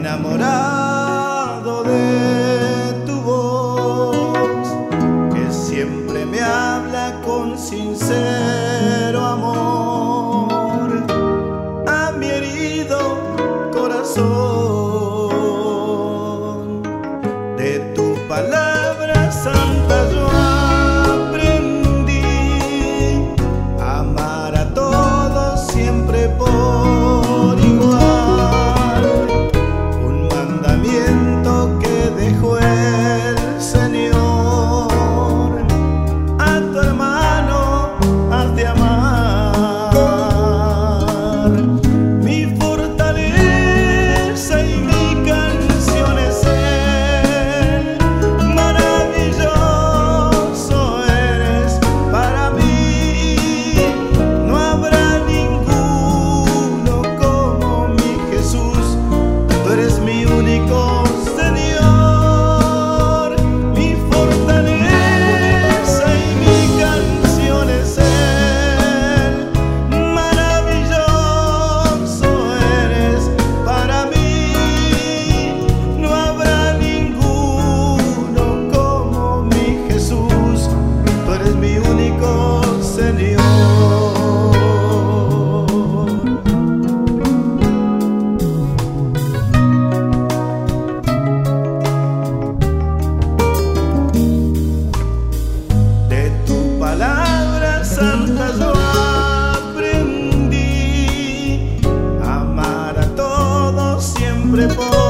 enamorado de tu voz, que siempre me habla con sincero amor a mi herido corazón. De tu palabra santa yo aprendí a amar a todos siempre por igual, un mandamiento que dejó el Señor. A tu hermano has de amar. Mi fortaleza y mi canción es Él. Maravilloso eres para mí. No habrá ninguno como mi Jesús. Tú eres mi único Señor. Mi fortaleza y mi canción es Él. Maravilloso eres para mí. No habrá ninguno como mi Jesús. Tú eres mi único Señor. De tu palabra santa yo aprendí a amar a todos siempre por